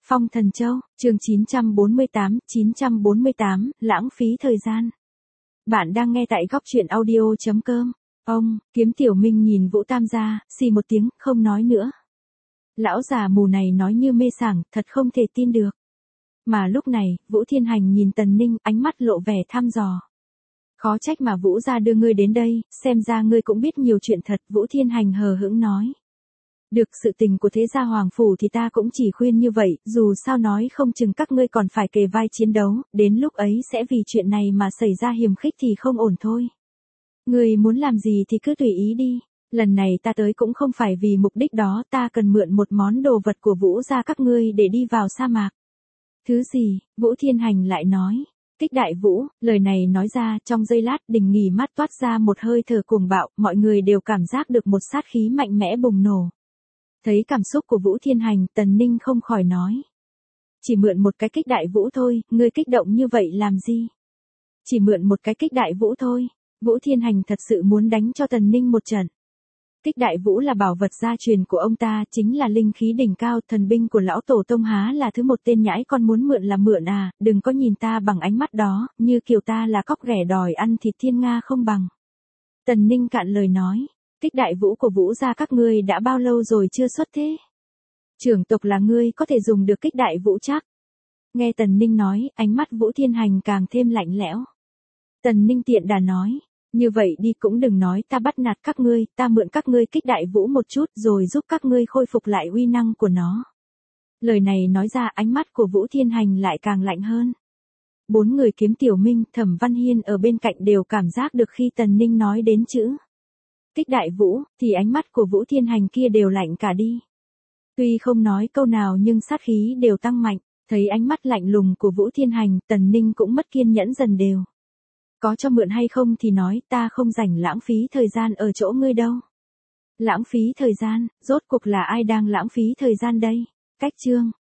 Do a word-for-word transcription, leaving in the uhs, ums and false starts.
Phong Thần Châu, chương chín trăm bốn mươi tám, chín trăm bốn mươi tám, lãng phí thời gian. Bạn đang nghe tại góc truyện audio chấm com. Ông, Kiếm Tiểu Minh nhìn Vũ Tam gia, xì một tiếng, không nói nữa. Lão già mù này nói như mê sảng, thật không thể tin được. Mà lúc này, Vũ Thiên Hành nhìn Tần Ninh, ánh mắt lộ vẻ thăm dò. Khó trách mà Vũ gia đưa ngươi đến đây, xem ra ngươi cũng biết nhiều chuyện thật, Vũ Thiên Hành hờ hững nói. Được, sự tình của thế gia hoàng phủ thì ta cũng chỉ khuyên như vậy, dù sao nói không chừng các ngươi còn phải kề vai chiến đấu, đến lúc ấy sẽ vì chuyện này mà xảy ra hiềm khích thì không ổn thôi. Ngươi muốn làm gì thì cứ tùy ý đi, lần này ta tới cũng không phải vì mục đích đó, ta cần mượn một món đồ vật của Vũ gia các ngươi để đi vào sa mạc. Thứ gì? Vũ Thiên Hành lại nói. Kích Đại Vũ, lời này nói ra, trong giây lát Đình Nghỉ mắt toát ra một hơi thở cuồng bạo, mọi người đều cảm giác được một sát khí mạnh mẽ bùng nổ. Thấy cảm xúc của Vũ Thiên Hành, Tần Ninh không khỏi nói. Chỉ mượn một cái Kích Đại Vũ thôi, ngươi kích động như vậy làm gì? Chỉ mượn một cái Kích Đại Vũ thôi. Vũ Thiên Hành thật sự muốn đánh cho Tần Ninh một trận. Kích Đại Vũ là bảo vật gia truyền của ông ta, chính là linh khí đỉnh cao, thần binh của lão tổ tông, há là thứ một tên nhãi con muốn mượn là mượn à, đừng có nhìn ta bằng ánh mắt đó, như kiểu ta là cóc ghẻ đòi ăn thịt thiên nga không bằng. Tần Ninh cạn lời nói. Kích Đại Vũ của Vũ gia các ngươi đã bao lâu rồi chưa xuất thế? Trưởng tộc là ngươi có thể dùng được Kích Đại Vũ chắc? Nghe Tần Ninh nói, ánh mắt Vũ Thiên Hành càng thêm lạnh lẽo. Tần Ninh tiện đà nói, như vậy đi cũng đừng nói ta bắt nạt các ngươi, ta mượn các ngươi Kích Đại Vũ một chút rồi giúp các ngươi khôi phục lại uy năng của nó. Lời này nói ra, ánh mắt của Vũ Thiên Hành lại càng lạnh hơn. Bốn người Kiếm Tiểu Minh, Thẩm Văn Hiên ở bên cạnh đều cảm giác được khi Tần Ninh nói đến chữ Kích Đại Vũ, thì ánh mắt của Vũ Thiên Hành kia đều lạnh cả đi. Tuy không nói câu nào nhưng sát khí đều tăng mạnh, thấy ánh mắt lạnh lùng của Vũ Thiên Hành, Tần Ninh cũng mất kiên nhẫn dần đều. Có cho mượn hay không thì nói, ta không rảnh lãng phí thời gian ở chỗ ngươi đâu. Lãng phí thời gian, rốt cuộc là ai đang lãng phí thời gian đây? Cách chương.